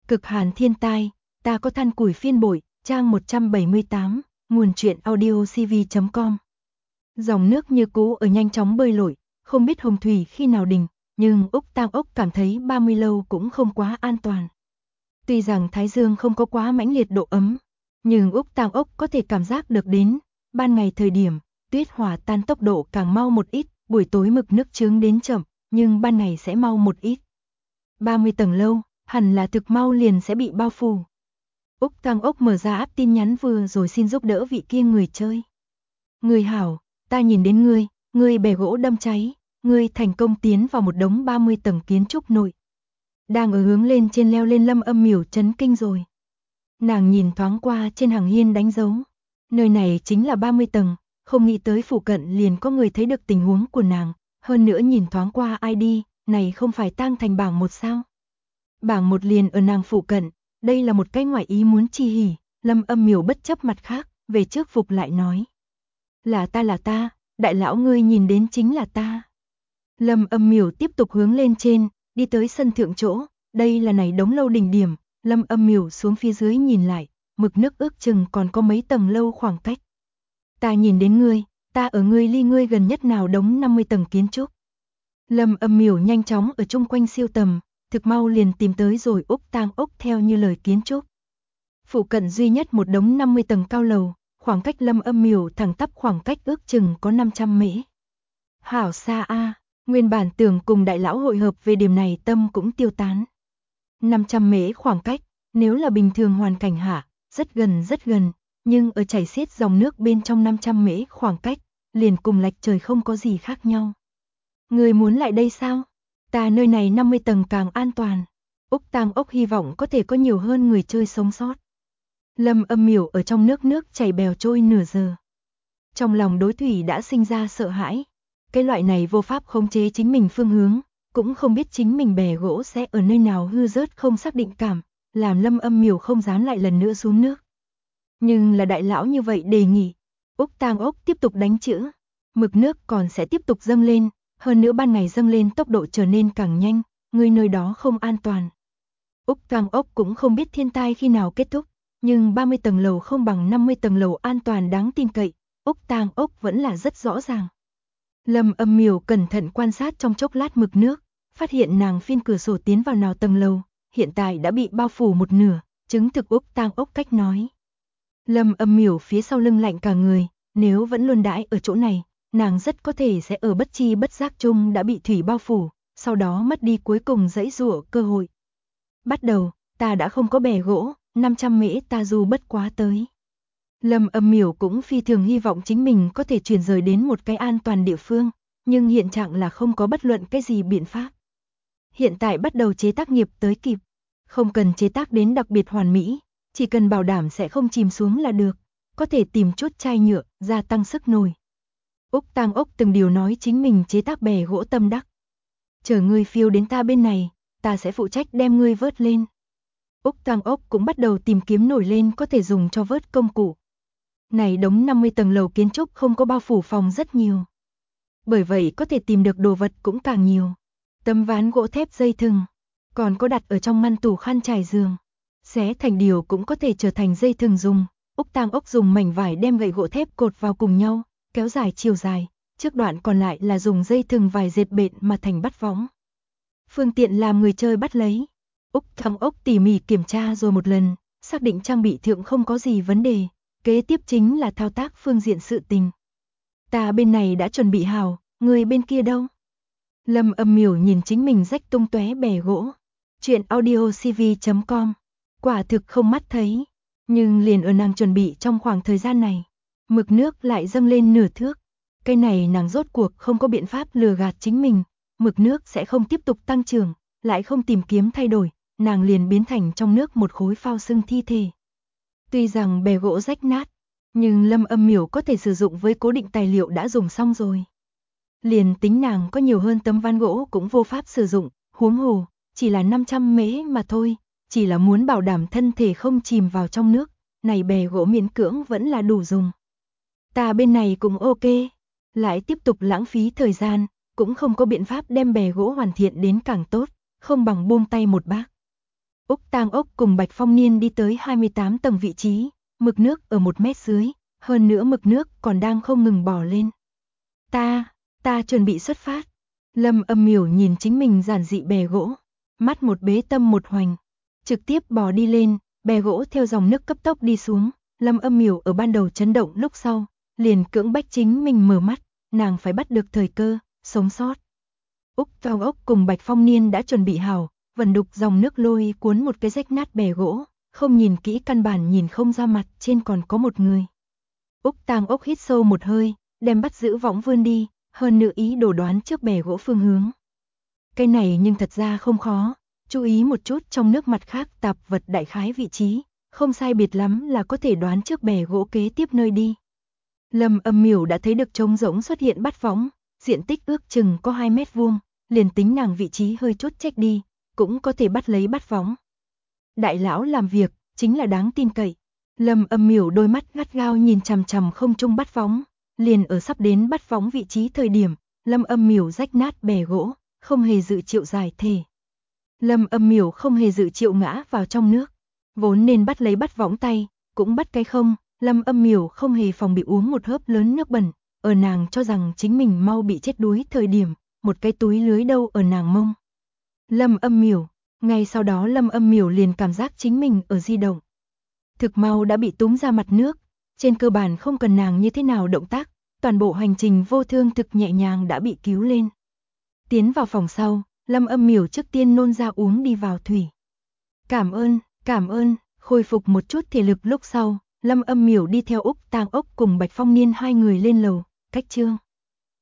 Cực hàn thiên tai, ta có than củi phiên bội, trang 178, nguồn truyện audio cv.com. Dòng nước như cũ ở nhanh chóng bơi lội, không biết hồng thủy khi nào đình, nhưng Úc Tang Ốc cảm thấy 30 lâu cũng không quá an toàn. Tuy rằng thái dương không có quá mãnh liệt độ ấm, nhưng Úc Tang Ốc có thể cảm giác được đến, ban ngày thời điểm, tuyết hòa tan tốc độ càng mau một ít, buổi tối mực nước chướng đến chậm, nhưng ban ngày sẽ mau một ít. 30 tầng lâu, hẳn là thực mau liền sẽ bị bao phủ. Úc Tang Ốc mở ra app tin nhắn vừa rồi xin giúp đỡ vị kia người chơi. Người hảo, ta nhìn đến ngươi bè gỗ đâm cháy, ngươi thành công tiến vào một đống 30 tầng kiến trúc nội. Đang ở hướng lên trên leo lên Lâm Âm Miểu chấn kinh rồi. Nàng nhìn thoáng qua trên hàng hiên đánh dấu. Nơi này chính là 30 tầng, không nghĩ tới phụ cận liền có người thấy được tình huống của nàng, hơn nữa nhìn thoáng qua ID, này không phải tang thành bảng 1 sao? Bảng 1 liền ở nàng phụ cận, đây là một cái ngoại ý muốn chi hỉ, Lâm Âm Miểu bất chấp mặt khác, về trước phục lại nói. Là ta, đại lão ngươi nhìn đến chính là ta. Lâm Âm Miểu tiếp tục hướng lên trên, đi tới sân thượng chỗ, đây là này đống lâu đỉnh điểm, Lâm Âm Miểu xuống phía dưới nhìn lại, mực nước ước chừng còn có mấy tầng lâu khoảng cách. Ta nhìn đến ngươi, ta ở ngươi ly ngươi gần nhất nào đống 50 tầng kiến trúc. Lâm Âm Miểu nhanh chóng ở chung quanh siêu tầm, thực mau liền tìm tới rồi Úc Tang Ốc theo như lời kiến trúc. Phụ cận duy nhất một đống 50 tầng cao lầu, khoảng cách Lâm Âm Miểu thẳng tắp khoảng cách ước chừng có 500 mễ. Hảo xa a, nguyên bản tưởng cùng đại lão hội hợp về điểm này tâm cũng tiêu tán. 500 mễ khoảng cách, nếu là bình thường hoàn cảnh hạ, rất gần, nhưng ở chảy xiết dòng nước bên trong 500 mễ khoảng cách, liền cùng lệch trời không có gì khác nhau. Người muốn lại đây sao? Ta nơi này 50 tầng càng an toàn. Úc Tang Ốc hy vọng có thể có nhiều hơn người chơi sống sót. Lâm Âm Miểu ở trong nước chảy bèo trôi nửa giờ. Trong lòng đối thủy đã sinh ra sợ hãi. Cái loại này vô pháp khống chế chính mình phương hướng, cũng không biết chính mình bè gỗ sẽ ở nơi nào hư rớt không xác định cảm, làm Lâm Âm Miểu không dám lại lần nữa xuống nước. Nhưng là đại lão như vậy đề nghị, Úc Tang Ốc tiếp tục đánh chữ, mực nước còn sẽ tiếp tục dâng lên, hơn nữa ban ngày dâng lên tốc độ trở nên càng nhanh, người nơi đó không an toàn. Úc Tang Ốc cũng không biết thiên tai khi nào kết thúc, nhưng 30 tầng lầu không bằng 50 tầng lầu an toàn đáng tin cậy, Úc Tang Ốc vẫn là rất rõ ràng. Lâm Âm Miểu cẩn thận quan sát trong chốc lát mực nước, phát hiện nàng phiên cửa sổ tiến vào nào tầng lầu, hiện tại đã bị bao phủ một nửa, chứng thực Úc Tang Ốc cách nói. Lâm Âm Miểu phía sau lưng lạnh cả người, nếu vẫn luôn đãi ở chỗ này, nàng rất có thể sẽ ở bất chi bất giác chung đã bị thủy bao phủ, sau đó mất đi cuối cùng giãy giụa cơ hội. Bắt đầu, ta đã không có bè gỗ, 500 mễ ta dù bất quá tới. Lâm Âm Miểu cũng phi thường hy vọng chính mình có thể chuyển rời đến một cái an toàn địa phương, nhưng hiện trạng là không có bất luận cái gì biện pháp. Hiện tại bắt đầu chế tác nghiệp tới kịp, không cần chế tác đến đặc biệt hoàn mỹ, chỉ cần bảo đảm sẽ không chìm xuống là được, có thể tìm chút chai nhựa, gia tăng sức nổi. Úc Tang Ốc từng điều nói chính mình chế tác bè gỗ tâm đắc. Chờ ngươi phiêu đến ta bên này, ta sẽ phụ trách đem ngươi vớt lên. Úc Tang Ốc cũng bắt đầu tìm kiếm nổi lên có thể dùng cho vớt công cụ. Này đống 50 tầng lầu kiến trúc không có bao phủ phòng rất nhiều. Bởi vậy có thể tìm được đồ vật cũng càng nhiều. Tấm ván gỗ thép dây thừng, còn có đặt ở trong ngăn tủ khăn trải giường. Xé thành điều cũng có thể trở thành dây thừng dùng. Úc Tang Ốc dùng mảnh vải đem gậy gỗ thép cột vào cùng nhau, kéo dài chiều dài, trước đoạn còn lại là dùng dây thừng vải dệt bện mà thành bắt võng. Phương tiện làm người chơi bắt lấy. Úc Tang Ốc tỉ mỉ kiểm tra rồi một lần, xác định trang bị thượng không có gì vấn đề, kế tiếp chính là thao tác phương diện sự tình. Ta bên này đã chuẩn bị hào, người bên kia đâu? Lâm Âm Miểu nhìn chính mình rách tung tóe bè gỗ. Chuyện audio cv.com. Quả thực không mắt thấy, nhưng liền ở nàng chuẩn bị trong khoảng thời gian này, mực nước lại dâng lên nửa thước. Cái này nàng rốt cuộc không có biện pháp lừa gạt chính mình, mực nước sẽ không tiếp tục tăng trưởng, lại không tìm kiếm thay đổi, nàng liền biến thành trong nước một khối phao sưng thi thể. Tuy rằng bè gỗ rách nát, nhưng Lâm Âm Miểu có thể sử dụng với cố định tài liệu đã dùng xong rồi. Liền tính nàng có nhiều hơn tấm ván gỗ cũng vô pháp sử dụng, huống hồ, chỉ là 500 mễ mà thôi, chỉ là muốn bảo đảm thân thể không chìm vào trong nước, này bè gỗ miễn cưỡng vẫn là đủ dùng. Ta bên này cũng ok, lại tiếp tục lãng phí thời gian, cũng không có biện pháp đem bè gỗ hoàn thiện đến càng tốt, không bằng buông tay một bác. Úc Tang Ốc cùng Bạch Phong Niên đi tới 28 tầng vị trí, mực nước ở 1 mét dưới, hơn nữa mực nước còn đang không ngừng bò lên. Ta chuẩn bị xuất phát. Lâm Âm Miểu nhìn chính mình giản dị bè gỗ, mắt một bế tâm một hoành, trực tiếp bò đi lên, bè gỗ theo dòng nước cấp tốc đi xuống. Lâm Âm Miểu ở ban đầu chấn động lúc sau, liền cưỡng bách chính mình mở mắt, nàng phải bắt được thời cơ, sống sót. Úc Tang Ốc cùng Bạch Phong Niên đã chuẩn bị hảo, vần đục dòng nước lôi cuốn một cái rách nát bè gỗ, không nhìn kỹ căn bản nhìn không ra mặt trên còn có một người. Úc Tang Ốc hít sâu một hơi, đem bắt giữ võng vươn đi, hơn nữa ý đồ đoán trước bè gỗ phương hướng. Cái này nhưng thật ra không khó, chú ý một chút trong nước mặt khác tạp vật đại khái vị trí, không sai biệt lắm là có thể đoán trước bè gỗ kế tiếp nơi đi. Lâm Âm Miểu đã thấy được trống rỗng xuất hiện bắt võng, diện tích ước chừng có 2 mét vuông, liền tính nàng vị trí hơi chút chệch đi, cũng có thể bắt lấy bắt võng. Đại lão làm việc, chính là đáng tin cậy. Lâm Âm Miểu đôi mắt gắt gao nhìn chằm chằm không trung bắt võng, liền ở sắp đến bắt võng vị trí thời điểm, Lâm Âm Miểu rách nát bè gỗ, không hề dự triệu giải thể. Lâm Âm Miểu không hề dự triệu ngã vào trong nước, vốn nên bắt lấy bắt võng tay, cũng bắt cái không. Lâm Âm Miểu không hề phòng bị uống một hớp lớn nước bẩn, ở nàng cho rằng chính mình mau bị chết đuối thời điểm, một cái túi lưới đâu ở nàng mông. Lâm Âm Miểu, ngay sau đó Lâm Âm Miểu liền cảm giác chính mình ở di động. Thực mau đã bị túm ra mặt nước, trên cơ bản không cần nàng như thế nào động tác, toàn bộ hành trình vô thương thực nhẹ nhàng đã bị cứu lên. Tiến vào phòng sau, Lâm Âm Miểu trước tiên nôn ra uống đi vào thủy. Cảm ơn, khôi phục một chút thể lực lúc sau, Lâm Âm Miểu đi theo Úc Tang Ốc cùng Bạch Phong Niên hai người lên lầu, cách trương.